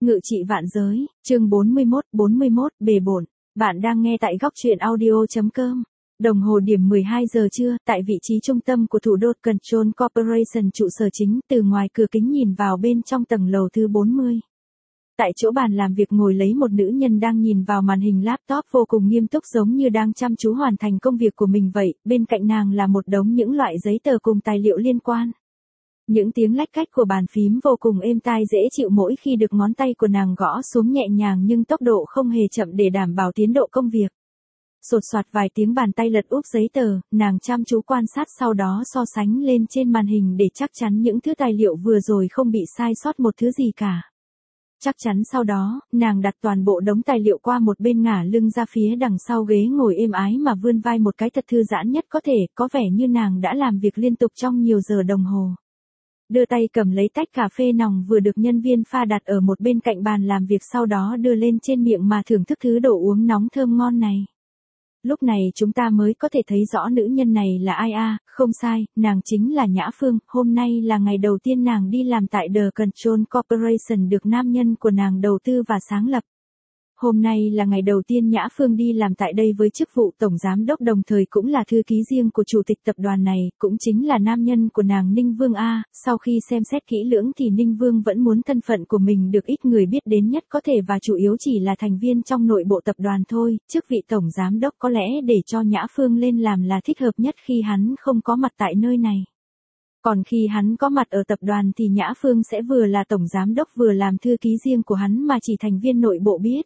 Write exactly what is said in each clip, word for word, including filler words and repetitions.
Ngự trị vạn giới, chương bốn mươi mốt, bốn mươi mốt, bề bộn. Bạn đang nghe tại góc truyện audio chấm com. Đồng hồ điểm mười hai giờ trưa, tại vị trí trung tâm của thủ đô Control Corporation trụ sở chính, từ ngoài cửa kính nhìn vào bên trong tầng lầu thứ bốn mươi. Tại chỗ bàn làm việc ngồi lấy một nữ nhân đang nhìn vào màn hình laptop vô cùng nghiêm túc giống như đang chăm chú hoàn thành công việc của mình vậy, bên cạnh nàng là một đống những loại giấy tờ cùng tài liệu liên quan. Những tiếng lách cách của bàn phím vô cùng êm tai dễ chịu mỗi khi được ngón tay của nàng gõ xuống nhẹ nhàng nhưng tốc độ không hề chậm để đảm bảo tiến độ công việc. Sột soạt vài tiếng bàn tay lật úp giấy tờ, nàng chăm chú quan sát sau đó so sánh lên trên màn hình để chắc chắn những thứ tài liệu vừa rồi không bị sai sót một thứ gì cả. Chắc chắn sau đó, nàng đặt toàn bộ đống tài liệu qua một bên ngả lưng ra phía đằng sau ghế ngồi êm ái mà vươn vai một cái thật thư giãn nhất có thể, có vẻ như nàng đã làm việc liên tục trong nhiều giờ đồng hồ. Đưa tay cầm lấy tách cà phê nòng vừa được nhân viên pha đặt ở một bên cạnh bàn làm việc sau đó đưa lên trên miệng mà thưởng thức thứ đồ uống nóng thơm ngon này. Lúc này chúng ta mới có thể thấy rõ nữ nhân này là ai a, à, không sai, nàng chính là Nhã Phương, hôm nay là ngày đầu tiên nàng đi làm tại The Control Corporation được nam nhân của nàng đầu tư và sáng lập. Hôm nay là ngày đầu tiên Nhã Phương đi làm tại đây với chức vụ tổng giám đốc đồng thời cũng là thư ký riêng của chủ tịch tập đoàn này, cũng chính là nam nhân của nàng Ninh Vương A. Sau khi xem xét kỹ lưỡng thì Ninh Vương vẫn muốn thân phận của mình được ít người biết đến nhất có thể và chủ yếu chỉ là thành viên trong nội bộ tập đoàn thôi, chức vị tổng giám đốc có lẽ để cho Nhã Phương lên làm là thích hợp nhất khi hắn không có mặt tại nơi này. Còn khi hắn có mặt ở tập đoàn thì Nhã Phương sẽ vừa là tổng giám đốc vừa làm thư ký riêng của hắn mà chỉ thành viên nội bộ biết.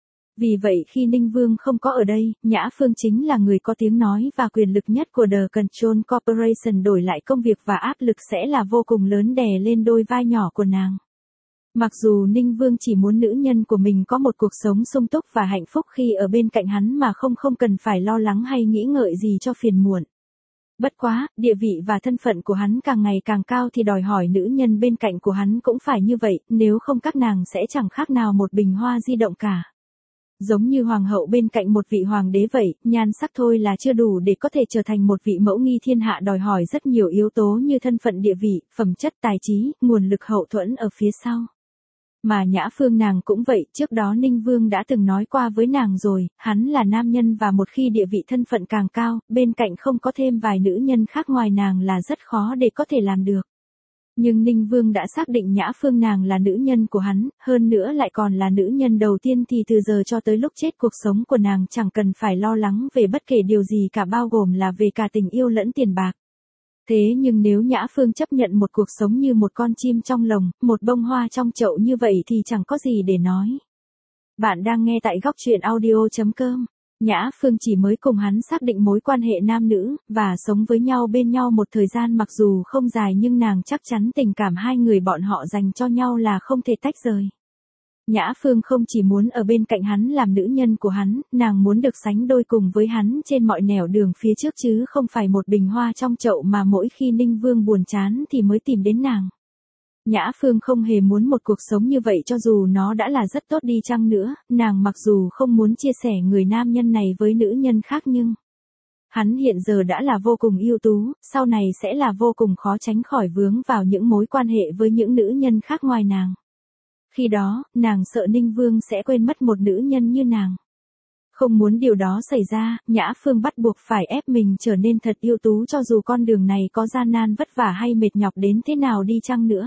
Vì vậy khi Ninh Vương không có ở đây, Nhã Phương chính là người có tiếng nói và quyền lực nhất của The Control Corporation, đổi lại công việc và áp lực sẽ là vô cùng lớn đè lên đôi vai nhỏ của nàng. Mặc dù Ninh Vương chỉ muốn nữ nhân của mình có một cuộc sống sung túc và hạnh phúc khi ở bên cạnh hắn mà không không cần phải lo lắng hay nghĩ ngợi gì cho phiền muộn. Bất quá, địa vị và thân phận của hắn càng ngày càng cao thì đòi hỏi nữ nhân bên cạnh của hắn cũng phải như vậy, nếu không các nàng sẽ chẳng khác nào một bình hoa di động cả. Giống như hoàng hậu bên cạnh một vị hoàng đế vậy, nhan sắc thôi là chưa đủ để có thể trở thành một vị mẫu nghi thiên hạ, đòi hỏi rất nhiều yếu tố như thân phận địa vị, phẩm chất tài trí, nguồn lực hậu thuẫn ở phía sau. Mà Nhã Phương nàng cũng vậy, trước đó Ninh Vương đã từng nói qua với nàng rồi, hắn là nam nhân và một khi địa vị thân phận càng cao, bên cạnh không có thêm vài nữ nhân khác ngoài nàng là rất khó để có thể làm được. Nhưng Ninh Vương đã xác định Nhã Phương nàng là nữ nhân của hắn, hơn nữa lại còn là nữ nhân đầu tiên thì từ giờ cho tới lúc chết cuộc sống của nàng chẳng cần phải lo lắng về bất kể điều gì cả, bao gồm là về cả tình yêu lẫn tiền bạc. Thế nhưng nếu Nhã Phương chấp nhận một cuộc sống như một con chim trong lồng, một bông hoa trong chậu như vậy thì chẳng có gì để nói. Bạn đang nghe tại góc truyện audio chấm com. Nhã Phương chỉ mới cùng hắn xác định mối quan hệ nam nữ, và sống với nhau bên nhau một thời gian mặc dù không dài nhưng nàng chắc chắn tình cảm hai người bọn họ dành cho nhau là không thể tách rời. Nhã Phương không chỉ muốn ở bên cạnh hắn làm nữ nhân của hắn, nàng muốn được sánh đôi cùng với hắn trên mọi nẻo đường phía trước chứ không phải một bình hoa trong chậu mà mỗi khi Ninh Vương buồn chán thì mới tìm đến nàng. Nhã Phương không hề muốn một cuộc sống như vậy cho dù nó đã là rất tốt đi chăng nữa, nàng mặc dù không muốn chia sẻ người nam nhân này với nữ nhân khác nhưng hắn hiện giờ đã là vô cùng ưu tú, sau này sẽ là vô cùng khó tránh khỏi vướng vào những mối quan hệ với những nữ nhân khác ngoài nàng. Khi đó, nàng sợ Ninh Vương sẽ quên mất một nữ nhân như nàng. Không muốn điều đó xảy ra, Nhã Phương bắt buộc phải ép mình trở nên thật ưu tú cho dù con đường này có gian nan vất vả hay mệt nhọc đến thế nào đi chăng nữa.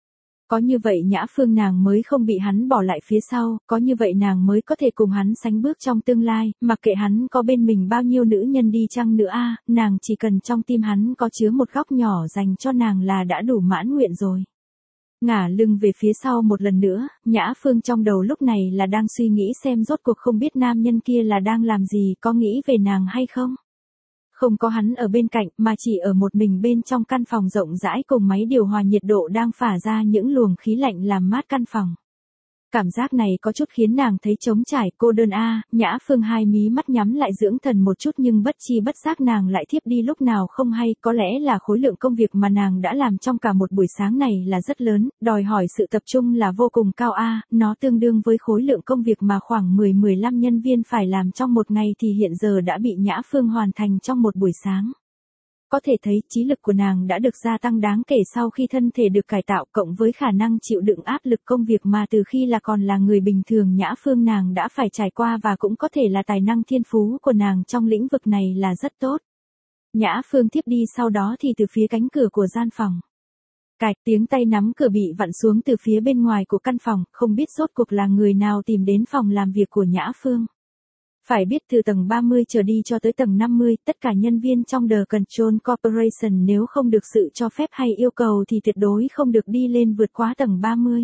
Có như vậy Nhã Phương nàng mới không bị hắn bỏ lại phía sau, có như vậy nàng mới có thể cùng hắn sánh bước trong tương lai, mặc kệ hắn có bên mình bao nhiêu nữ nhân đi chăng nữa a, à, nàng chỉ cần trong tim hắn có chứa một góc nhỏ dành cho nàng là đã đủ mãn nguyện rồi. Ngả lưng về phía sau một lần nữa, Nhã Phương trong đầu lúc này là đang suy nghĩ xem rốt cuộc không biết nam nhân kia là đang làm gì, có nghĩ về nàng hay không. Không có hắn ở bên cạnh mà chỉ ở một mình bên trong căn phòng rộng rãi cùng máy điều hòa nhiệt độ đang phả ra những luồng khí lạnh làm mát căn phòng. Cảm giác này có chút khiến nàng thấy trống trải, cô đơn a. À, Nhã Phương hai mí mắt nhắm lại dưỡng thần một chút nhưng bất chi bất giác nàng lại thiếp đi lúc nào không hay, có lẽ là khối lượng công việc mà nàng đã làm trong cả một buổi sáng này là rất lớn, đòi hỏi sự tập trung là vô cùng cao a, à, nó tương đương với khối lượng công việc mà khoảng mười đến mười lăm nhân viên phải làm trong một ngày thì hiện giờ đã bị Nhã Phương hoàn thành trong một buổi sáng. có thể thấy trí lực của nàng đã được gia tăng đáng kể sau khi thân thể được cải tạo, cộng với khả năng chịu đựng áp lực công việc mà từ khi là còn là người bình thường Nhã Phương nàng đã phải trải qua, và cũng có thể là tài năng thiên phú của nàng trong lĩnh vực này là rất tốt. Nhã Phương tiếp đi, sau đó thì từ phía cánh cửa của gian phòng. Cạch, tiếng tay nắm cửa bị vặn xuống từ phía bên ngoài của căn phòng, không biết rốt cuộc là người nào tìm đến phòng làm việc của Nhã Phương. Phải biết từ tầng ba mươi trở đi cho tới tầng năm mươi, tất cả nhân viên trong The Control Corporation nếu không được sự cho phép hay yêu cầu thì tuyệt đối không được đi lên vượt quá tầng ba mươi.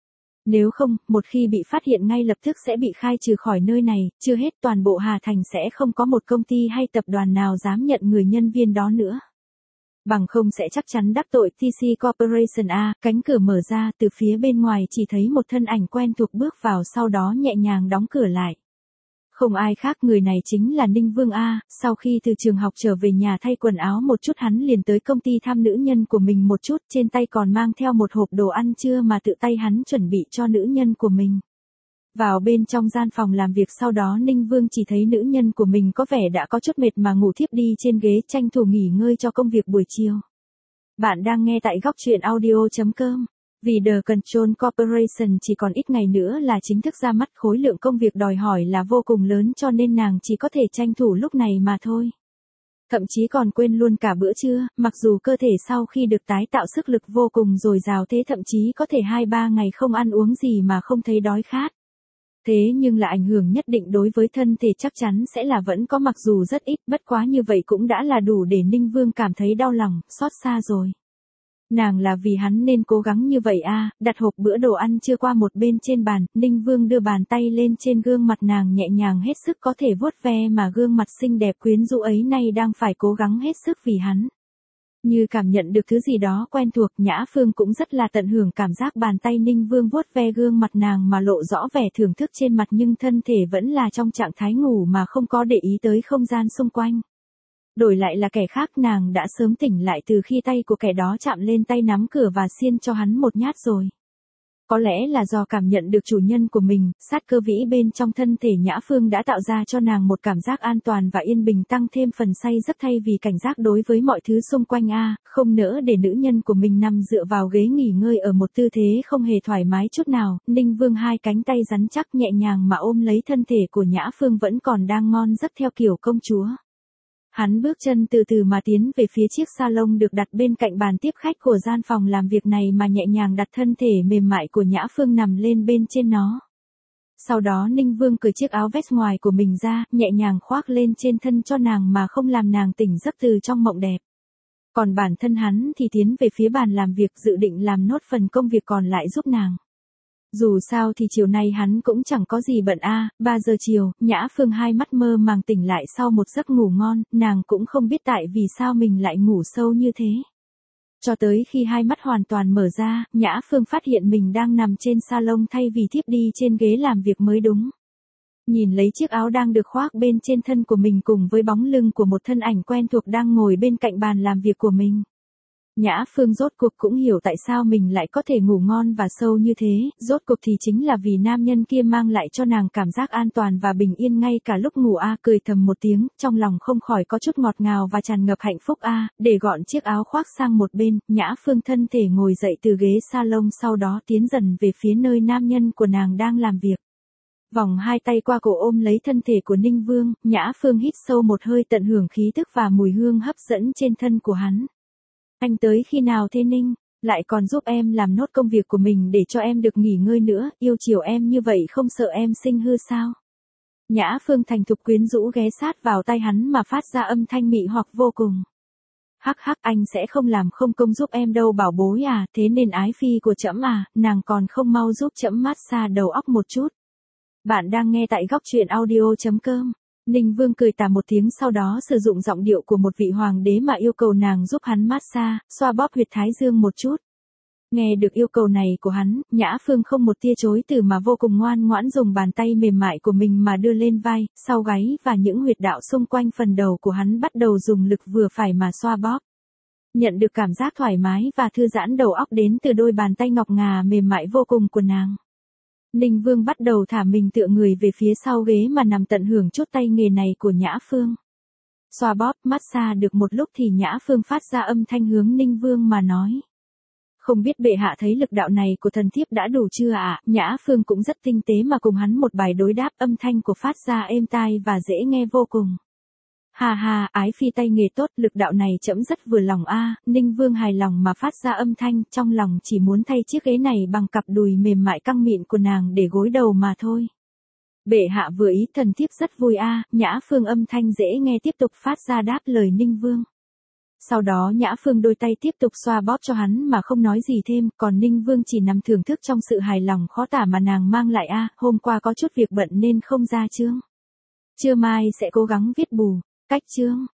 Nếu không, một khi bị phát hiện ngay lập tức sẽ bị khai trừ khỏi nơi này, chưa hết toàn bộ Hà Thành sẽ không có một công ty hay tập đoàn nào dám nhận người nhân viên đó nữa. Bằng không sẽ chắc chắn đắc tội tê xê Corporation A. Cánh cửa mở ra, từ phía bên ngoài chỉ thấy một thân ảnh quen thuộc bước vào, sau đó nhẹ nhàng đóng cửa lại. Không ai khác, người này chính là Ninh Vương A. Sau khi từ trường học trở về nhà thay quần áo một chút, hắn liền tới công ty thăm nữ nhân của mình một chút, trên tay còn mang theo một hộp đồ ăn trưa mà tự tay hắn chuẩn bị cho nữ nhân của mình. Vào bên trong gian phòng làm việc, sau đó Ninh Vương chỉ thấy nữ nhân của mình có vẻ đã có chút mệt mà ngủ thiếp đi trên ghế, tranh thủ nghỉ ngơi cho công việc buổi chiều. Bạn đang nghe tại góc truyện audio chấm com. Vì The Control Corporation chỉ còn ít ngày nữa là chính thức ra mắt, khối lượng công việc đòi hỏi là vô cùng lớn, cho nên nàng chỉ có thể tranh thủ lúc này mà thôi. Thậm chí còn quên luôn cả bữa trưa, mặc dù cơ thể sau khi được tái tạo sức lực vô cùng dồi dào, thế thậm chí có thể hai ba ngày không ăn uống gì mà không thấy đói khát. Thế nhưng là ảnh hưởng nhất định đối với thân thể chắc chắn sẽ là vẫn có, mặc dù rất ít, bất quá như vậy cũng đã là đủ để Ninh Vương cảm thấy đau lòng, xót xa rồi. Nàng là vì hắn nên cố gắng như vậy a. À, đặt hộp bữa đồ ăn chưa qua một bên trên bàn, Ninh Vương đưa bàn tay lên trên gương mặt nàng, nhẹ nhàng hết sức có thể vuốt ve mà gương mặt xinh đẹp quyến rũ ấy nay đang phải cố gắng hết sức vì hắn. Như cảm nhận được thứ gì đó quen thuộc, Nhã Phương cũng rất là tận hưởng cảm giác bàn tay Ninh Vương vuốt ve gương mặt nàng mà lộ rõ vẻ thưởng thức trên mặt, nhưng thân thể vẫn là trong trạng thái ngủ mà không có để ý tới không gian xung quanh. Đổi lại là kẻ khác, nàng đã sớm tỉnh lại từ khi tay của kẻ đó chạm lên tay nắm cửa và xiên cho hắn một nhát rồi. Có lẽ là do cảm nhận được chủ nhân của mình, sát cơ vĩ bên trong thân thể Nhã Phương đã tạo ra cho nàng một cảm giác an toàn và yên bình, tăng thêm phần say giấc thay vì cảnh giác đối với mọi thứ xung quanh a. À, không nỡ để nữ nhân của mình nằm dựa vào ghế nghỉ ngơi ở một tư thế không hề thoải mái chút nào, Ninh Vương hai cánh tay rắn chắc nhẹ nhàng mà ôm lấy thân thể của Nhã Phương vẫn còn đang ngon giấc theo kiểu công chúa. Hắn bước chân từ từ mà tiến về phía chiếc salon được đặt bên cạnh bàn tiếp khách của gian phòng làm việc này, mà nhẹ nhàng đặt thân thể mềm mại của Nhã Phương nằm lên bên trên nó. Sau đó Ninh Vương cởi chiếc áo vest ngoài của mình ra, nhẹ nhàng khoác lên trên thân cho nàng mà không làm nàng tỉnh giấc từ trong mộng đẹp. Còn bản thân hắn thì tiến về phía bàn làm việc, dự định làm nốt phần công việc còn lại giúp nàng. Dù sao thì chiều nay hắn cũng chẳng có gì bận a. À, ba giờ chiều, Nhã Phương hai mắt mơ màng tỉnh lại sau một giấc ngủ ngon, nàng cũng không biết tại vì sao mình lại ngủ sâu như thế. Cho tới khi hai mắt hoàn toàn mở ra, Nhã Phương phát hiện mình đang nằm trên salon thay vì thiếp đi trên ghế làm việc mới đúng. Nhìn lấy chiếc áo đang được khoác bên trên thân của mình cùng với bóng lưng của một thân ảnh quen thuộc đang ngồi bên cạnh bàn làm việc của mình. Nhã Phương rốt cuộc cũng hiểu tại sao mình lại có thể ngủ ngon và sâu như thế, rốt cuộc thì chính là vì nam nhân kia mang lại cho nàng cảm giác an toàn và bình yên ngay cả lúc ngủ a. À, cười thầm một tiếng, trong lòng không khỏi có chút ngọt ngào và tràn ngập hạnh phúc a. À, để gọn chiếc áo khoác sang một bên, Nhã Phương thân thể ngồi dậy từ ghế salon, sau đó tiến dần về phía nơi nam nhân của nàng đang làm việc. Vòng hai tay qua cổ ôm lấy thân thể của Ninh Vương, Nhã Phương hít sâu một hơi tận hưởng khí tức và mùi hương hấp dẫn trên thân của hắn. Anh tới khi nào thế Ninh? Lại còn giúp em làm nốt công việc của mình để cho em được nghỉ ngơi nữa, yêu chiều em như vậy không sợ em sinh hư sao? Nhã Phương thành thục quyến rũ ghé sát vào tay hắn mà phát ra âm thanh mị hoặc vô cùng. Hắc hắc, anh sẽ không làm không công giúp em đâu bảo bối à, thế nên ái phi của trẫm à, nàng còn không mau giúp trẫm massage đầu óc một chút. Bạn đang nghe tại góc truyện audio chấm com. Ninh Vương cười tà một tiếng, sau đó sử dụng giọng điệu của một vị hoàng đế mà yêu cầu nàng giúp hắn massage, xoa bóp huyệt thái dương một chút. Nghe được yêu cầu này của hắn, Nhã Phương không một tia chối từ mà vô cùng ngoan ngoãn dùng bàn tay mềm mại của mình mà đưa lên vai, sau gáy và những huyệt đạo xung quanh phần đầu của hắn, bắt đầu dùng lực vừa phải mà xoa bóp. Nhận được cảm giác thoải mái và thư giãn đầu óc đến từ đôi bàn tay ngọc ngà mềm mại vô cùng của nàng. Ninh Vương bắt đầu thả mình tựa người về phía sau ghế mà nằm tận hưởng chút tay nghề này của Nhã Phương. Xoa bóp, massage được một lúc thì Nhã Phương phát ra âm thanh hướng Ninh Vương mà nói. Không biết bệ hạ thấy lực đạo này của thần thiếp đã đủ chưa ạ? À? Nhã Phương cũng rất tinh tế mà cùng hắn một bài đối đáp, âm thanh của phát ra êm tai và dễ nghe vô cùng. Hà hà, ái phi tay nghề tốt, lực đạo này trẫm rất vừa lòng a. À. Ninh Vương hài lòng mà phát ra âm thanh, trong lòng chỉ muốn thay chiếc ghế này bằng cặp đùi mềm mại căng mịn của nàng để gối đầu mà thôi. Bệ hạ vừa ý, thần thiếp rất vui a. À. Nhã Phương âm thanh dễ nghe tiếp tục phát ra đáp lời Ninh Vương. Sau đó Nhã Phương đôi tay tiếp tục xoa bóp cho hắn mà không nói gì thêm, còn Ninh Vương chỉ nằm thưởng thức trong sự hài lòng khó tả mà nàng mang lại a. À. Hôm qua có chút việc bận nên không ra chương. Trưa mai sẽ cố gắng viết bù. Cách chương.